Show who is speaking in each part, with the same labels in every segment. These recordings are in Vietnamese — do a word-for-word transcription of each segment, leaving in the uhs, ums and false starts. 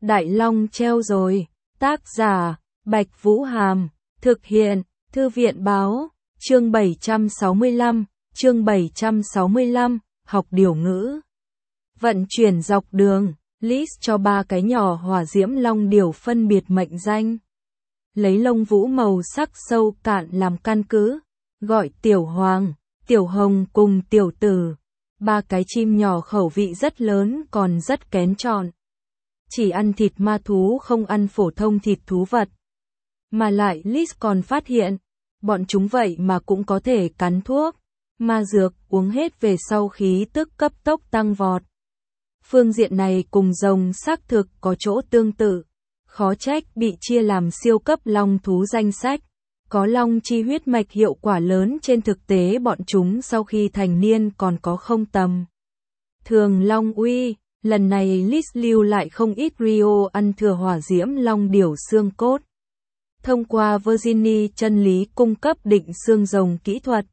Speaker 1: Đại Long treo rồi. Tác giả, Bạch Vũ Hàm. Thực hiện, Thư viện Báo. Chương bảy trăm sáu mươi lăm, chương bảy trăm sáu mươi lăm, học điều ngữ. Vận chuyển dọc đường, Liz cho ba cái nhỏ hỏa diễm long điểu phân biệt mệnh danh. Lấy lông vũ màu sắc sâu cạn làm căn cứ, gọi Tiểu Hoàng, Tiểu Hồng cùng Tiểu Tử. Ba cái chim nhỏ khẩu vị rất lớn còn rất kén chọn. Chỉ ăn thịt ma thú không ăn phổ thông thịt thú vật. Mà lại Liz còn phát hiện, bọn chúng vậy mà cũng có thể cắn thuốc, ma dược uống hết về sau khí tức cấp tốc tăng vọt. Phương diện này cùng rồng xác thực có chỗ tương tự, khó trách bị chia làm siêu cấp long thú danh sách. Có long chi huyết mạch hiệu quả lớn trên thực tế bọn chúng sau khi thành niên còn có không tầm thường long uy. Lần này Liz lưu lại không ít Rio ăn thừa hỏa diễm long điểu xương cốt. Thông qua Virginie chân lý cung cấp định xương rồng kỹ thuật,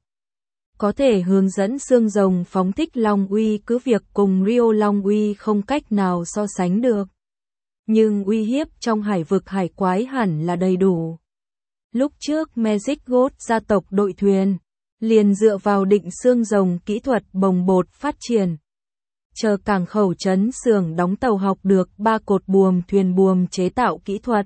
Speaker 1: có thể hướng dẫn xương rồng phóng thích long uy, cứ việc cùng Rio long uy không cách nào so sánh được. Nhưng uy hiếp trong hải vực hải quái hẳn là đầy đủ. Lúc trước Magic God gia tộc đội thuyền, liền dựa vào định xương rồng kỹ thuật bồng bột phát triển. Chờ cảng khẩu trấn xưởng đóng tàu học được ba cột buồm thuyền buồm chế tạo kỹ thuật.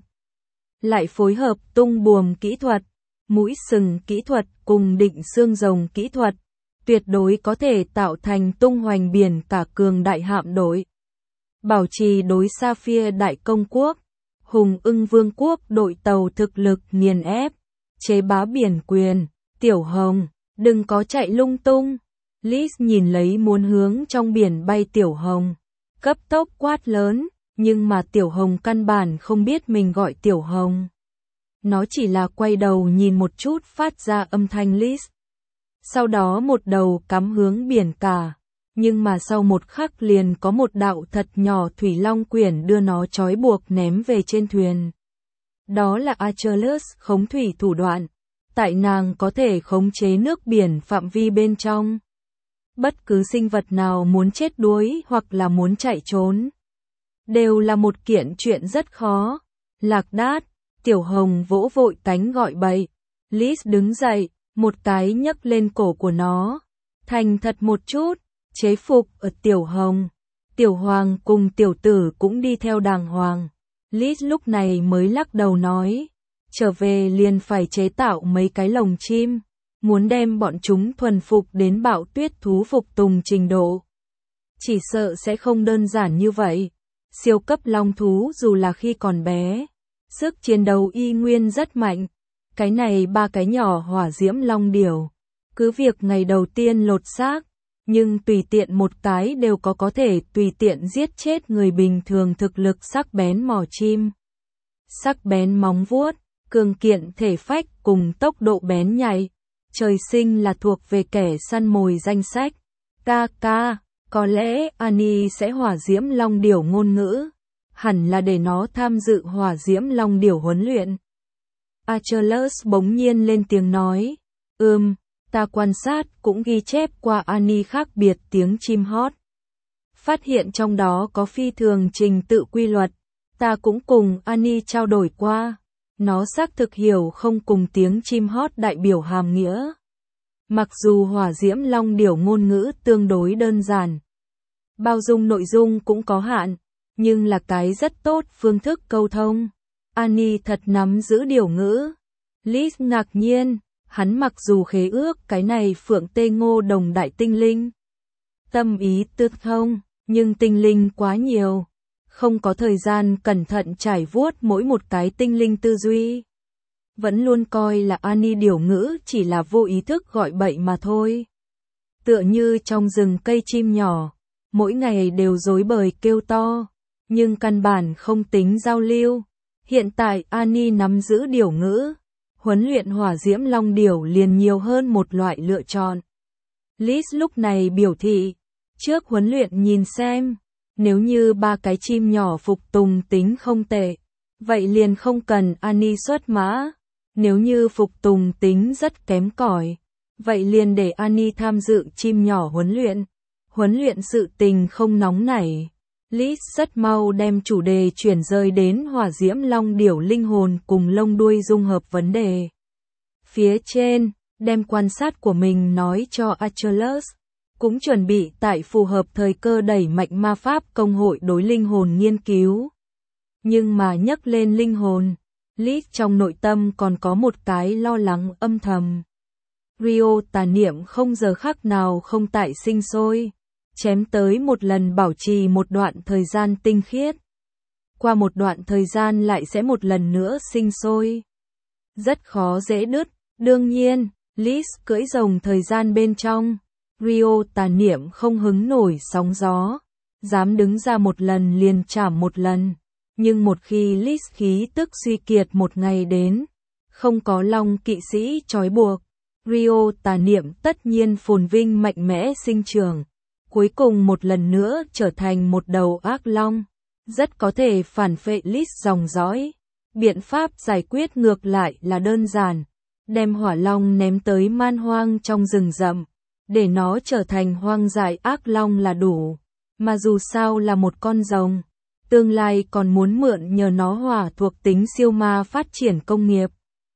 Speaker 1: Lại phối hợp tung buồm kỹ thuật, mũi sừng kỹ thuật cùng định xương rồng kỹ thuật. Tuyệt đối có thể tạo thành tung hoành biển cả cường đại hạm đội. Bảo trì đối Sapphire Đại Công Quốc, Hùng Ưng Vương Quốc đội tàu thực lực nghiền ép, chế bá biển quyền. Tiểu Hồng, đừng có chạy lung tung. Liz nhìn lấy muốn hướng trong biển bay Tiểu Hồng, cấp tốc quát lớn, nhưng mà Tiểu Hồng căn bản không biết mình gọi Tiểu Hồng. Nó chỉ là quay đầu nhìn một chút phát ra âm thanh Liz. Sau đó một đầu cắm hướng biển cả, nhưng mà sau một khắc liền có một đạo thật nhỏ thủy long quyển đưa nó trói buộc ném về trên thuyền. Đó là Achilles khống thủy thủ đoạn, tại nàng có thể khống chế nước biển phạm vi bên trong. Bất cứ sinh vật nào muốn chết đuối hoặc là muốn chạy trốn, đều là một kiện chuyện rất khó. Lạc đát, Tiểu Hồng vỗ vội cánh gọi bậy. Liz đứng dậy, một cái nhấc lên cổ của nó. Thành thật một chút, chế phục ở Tiểu Hồng. Tiểu Hoàng cùng Tiểu Tử cũng đi theo đàng hoàng. Liz lúc này mới lắc đầu nói, trở về liền phải chế tạo mấy cái lồng chim. Muốn đem bọn chúng thuần phục đến bạo tuyết thú phục tùng trình độ. Chỉ sợ sẽ không đơn giản như vậy. Siêu cấp long thú dù là khi còn bé, sức chiến đấu y nguyên rất mạnh. Cái này ba cái nhỏ hỏa diễm long điểu, cứ việc ngày đầu tiên lột xác, nhưng tùy tiện một cái đều có có thể tùy tiện giết chết người bình thường. Thực lực sắc bén mỏ chim, sắc bén móng vuốt, cường kiện thể phách cùng tốc độ bén nhạy. Trời sinh là thuộc về kẻ săn mồi danh sách. Ca ca, có lẽ Annie sẽ hỏa diễm long điểu ngôn ngữ. Hẳn là để nó tham dự hỏa diễm long điểu huấn luyện. Achilles bỗng nhiên lên tiếng nói. Ừm, ta quan sát cũng ghi chép qua Annie khác biệt tiếng chim hót. Phát hiện trong đó có phi thường trình tự quy luật. Ta cũng cùng Annie trao đổi qua. Nó xác thực hiểu không cùng tiếng chim hót đại biểu hàm nghĩa. Mặc dù hỏa diễm long điểu ngôn ngữ tương đối đơn giản, bao dung nội dung cũng có hạn, nhưng là cái rất tốt phương thức câu thông. Annie thật nắm giữ điều ngữ. Liz ngạc nhiên, hắn mặc dù khế ước cái này phượng tê ngô đồng đại tinh linh. Tâm ý tương thông, nhưng tinh linh quá nhiều. Không có thời gian cẩn thận trải vuốt mỗi một cái tinh linh tư duy. Vẫn luôn coi là Annie điều ngữ chỉ là vô ý thức gọi bậy mà thôi. Tựa như trong rừng cây chim nhỏ, mỗi ngày đều rối bời kêu to, nhưng căn bản không tính giao lưu. Hiện tại Annie nắm giữ điều ngữ, huấn luyện hỏa diễm long điểu liền nhiều hơn một loại lựa chọn. Liz lúc này biểu thị, trước huấn luyện nhìn xem. Nếu như ba cái chim nhỏ phục tùng tính không tệ, vậy liền không cần Annie xuất mã. Nếu như phục tùng tính rất kém cỏi, vậy liền để Annie tham dự chim nhỏ huấn luyện. Huấn luyện sự tình không nóng nảy. Lis rất mau đem chủ đề chuyển rời đến hỏa diễm long điểu linh hồn cùng lông đuôi dung hợp vấn đề. Phía trên, đem quan sát của mình nói cho Achilles, cũng chuẩn bị tại phù hợp thời cơ đẩy mạnh ma pháp công hội đối linh hồn nghiên cứu. Nhưng mà nhắc lên linh hồn, Lis trong nội tâm còn có một cái lo lắng âm thầm. Rio tà niệm không giờ khắc nào không tại sinh sôi, chém tới một lần bảo trì một đoạn thời gian tinh khiết. Qua một đoạn thời gian lại sẽ một lần nữa sinh sôi. Rất khó dễ đứt, đương nhiên, Lis cưỡi rồng thời gian bên trong. Rio tà niệm không hứng nổi sóng gió, dám đứng ra một lần liền chảm một lần. Nhưng một khi Lis khí tức suy kiệt một ngày đến, không có long kỵ sĩ trói buộc, Rio tà niệm tất nhiên phồn vinh mạnh mẽ sinh trưởng, cuối cùng một lần nữa trở thành một đầu ác long, rất có thể phản phệ Lis dòng dõi. Biện pháp giải quyết ngược lại là đơn giản, đem hỏa long ném tới man hoang trong rừng rậm, để nó trở thành hoang dại ác long là đủ, mà dù sao là một con rồng, tương lai còn muốn mượn nhờ nó hỏa thuộc tính siêu ma phát triển công nghiệp.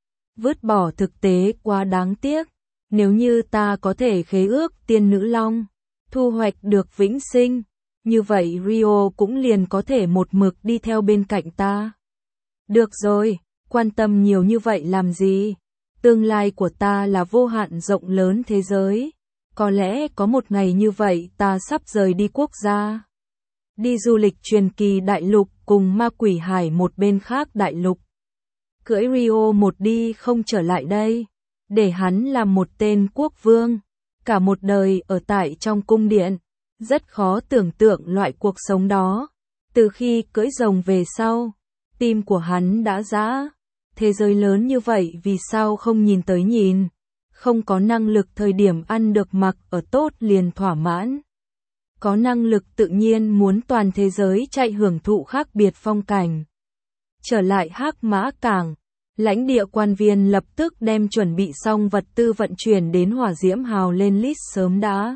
Speaker 1: Vứt bỏ thực tế quá đáng tiếc, nếu như ta có thể khế ước tiên nữ long, thu hoạch được vĩnh sinh, như vậy Rio cũng liền có thể một mực đi theo bên cạnh ta. Được rồi, quan tâm nhiều như vậy làm gì? Tương lai của ta là vô hạn rộng lớn thế giới. Có lẽ có một ngày như vậy ta sắp rời đi quốc gia. Đi du lịch truyền kỳ đại lục cùng ma quỷ hải một bên khác đại lục. Cưỡi Rio một đi không trở lại đây. Để hắn làm một tên quốc vương. Cả một đời ở tại trong cung điện. Rất khó tưởng tượng loại cuộc sống đó. Từ khi cưỡi rồng về sau, tim của hắn đã rã. Thế giới lớn như vậy vì sao không nhìn tới nhìn. Không có năng lực thời điểm ăn được mặc ở tốt liền thỏa mãn. Có năng lực tự nhiên muốn toàn thế giới chạy hưởng thụ khác biệt phong cảnh. Trở lại Hắc Mã Cảng, lãnh địa quan viên lập tức đem chuẩn bị xong vật tư vận chuyển đến hỏa diễm hào lên Lis sớm đã.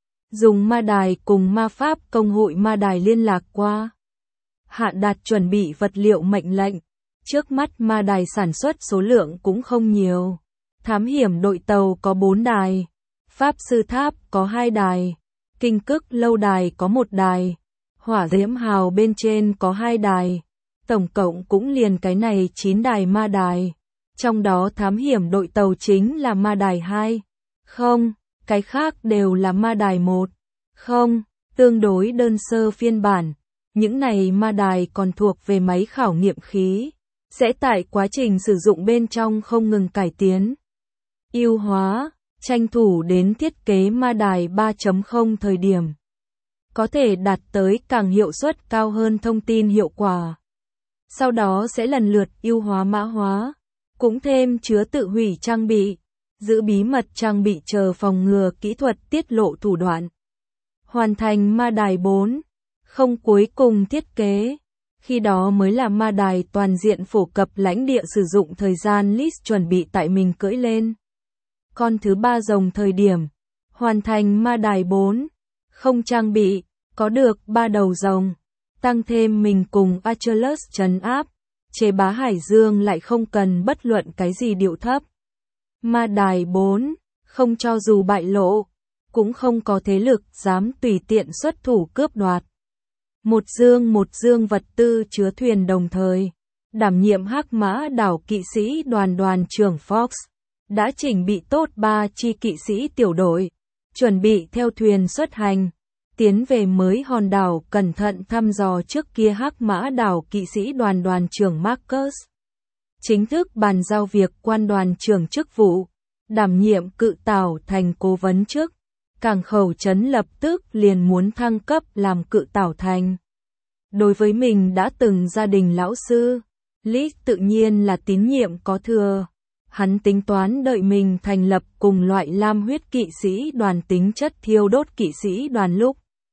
Speaker 1: Dùng ma đài cùng ma pháp công hội ma đài liên lạc qua. Hạ đạt chuẩn bị vật liệu mệnh lệnh. Trước mắt ma đài sản xuất số lượng cũng không nhiều. Thám hiểm đội tàu có bốn đài. Pháp sư tháp có hai đài. Kinh cức lâu đài có một đài. Hỏa diễm hào bên trên có hai đài. Tổng cộng cũng liền cái này chín đài ma đài. Trong đó thám hiểm đội tàu chính là ma đài hai. Không, cái khác đều là ma đài một. Không, tương đối đơn sơ phiên bản. Những này ma đài còn thuộc về máy khảo nghiệm khí. Sẽ tại quá trình sử dụng bên trong không ngừng cải tiến. Ưu hóa, tranh thủ đến thiết kế ma đài ba chấm không thời điểm. Có thể đạt tới càng hiệu suất cao hơn thông tin hiệu quả. Sau đó sẽ lần lượt ưu hóa mã hóa. Cũng thêm chứa tự hủy trang bị. Giữ bí mật trang bị chờ phòng ngừa kỹ thuật tiết lộ thủ đoạn. Hoàn thành ma đài bốn. Không cuối cùng thiết kế. Khi đó mới là ma đài toàn diện phổ cập lãnh địa sử dụng thời gian Lis chuẩn bị tại mình cưỡi lên. Con thứ ba rồng thời điểm. Hoàn thành ma đài bốn. Không trang bị. Có được ba đầu rồng. Tăng thêm mình cùng Achilles trấn áp. Chế bá Hải Dương lại không cần bất luận cái gì điệu thấp. Ma đài bốn. Không cho dù bại lộ. Cũng không có thế lực dám tùy tiện xuất thủ cướp đoạt. Một dương một dương vật tư chứa thuyền đồng thời. Đảm nhiệm Hắc Mã đảo kỵ sĩ đoàn đoàn trưởng Fox. Đã chỉnh bị tốt ba chi kỵ sĩ tiểu đội. Chuẩn bị theo thuyền xuất hành. Tiến về mới hòn đảo cẩn thận thăm dò trước kia Hắc Mã đảo kỵ sĩ đoàn đoàn trưởng Marcus. Chính thức bàn giao việc quan đoàn trưởng chức vụ. Đảm nhiệm cự tảo thành cố vấn chức. Cảng khẩu trấn lập tức liền muốn thăng cấp làm cự tảo thành. Đối với mình đã từng gia đình lão sư, Lis tự nhiên là tín nhiệm có thừa. Hắn tính toán đợi mình thành lập cùng loại lam huyết kỵ sĩ đoàn tính chất thiêu đốt kỵ sĩ đoàn lúc.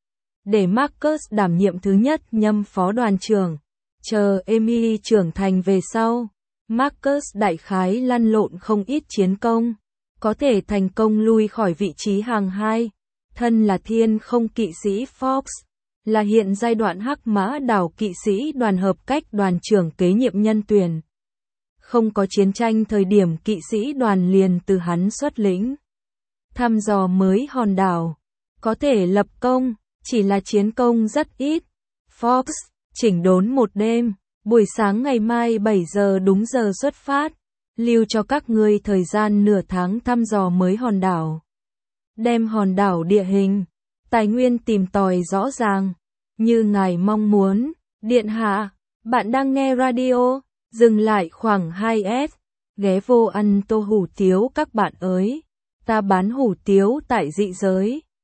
Speaker 1: Để Marcus đảm nhiệm thứ nhất nhâm phó đoàn trưởng. Chờ Emily trưởng thành về sau, Marcus đại khái lăn lộn không ít chiến công. Có thể thành công lui khỏi vị trí hàng hai. Thân là thiên không kỵ sĩ Fox. là hiện giai đoạn Hắc Mã đảo kỵ sĩ đoàn hợp cách đoàn trưởng kế nhiệm nhân tuyển. Không có chiến tranh thời điểm kỵ sĩ đoàn liền từ hắn xuất lĩnh. Thăm dò mới hòn đảo. Có thể lập công, chỉ là chiến công rất ít. Fox, chỉnh đốn một đêm. Buổi sáng ngày mai bảy giờ đúng giờ xuất phát. Lưu cho các ngươi thời gian nửa tháng thăm dò mới hòn đảo. Đem hòn đảo địa hình, tài nguyên tìm tòi rõ ràng. Như ngài mong muốn. Điện hạ, bạn đang nghe radio. Dừng lại khoảng hai S. Ghé vô ăn tô hủ tiếu các bạn ơi. Ta bán hủ tiếu tại dị giới.